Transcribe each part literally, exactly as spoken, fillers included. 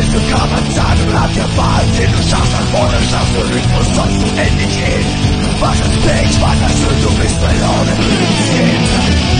bist, so kann man sagen, hat der Wahl, den du schaffst, nach vorne schaffst du nicht, wo sollst du endlich hin? Was ist Pech, was ist schön, du bist verloren, Kind.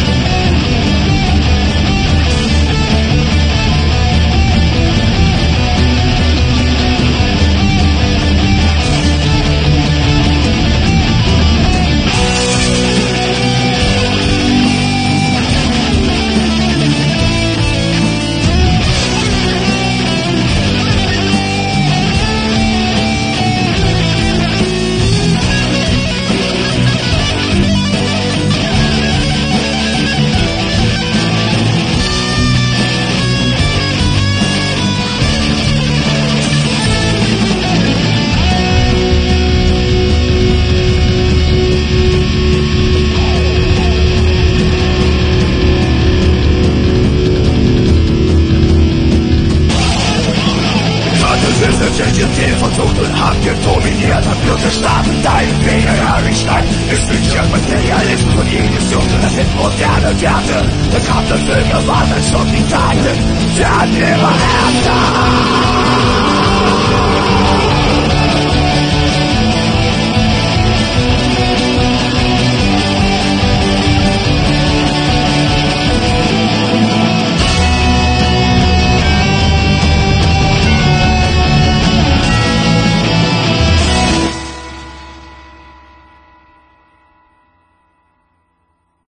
Versucht und abgibt, dominiert und Blutesstaaten deinen Weg. Harry Stein ist Bücher, Materialismus und Illusion. Das sind moderne Werte. Der Kampf der Filme war ein Schutz, die Zeiten. Der Never After.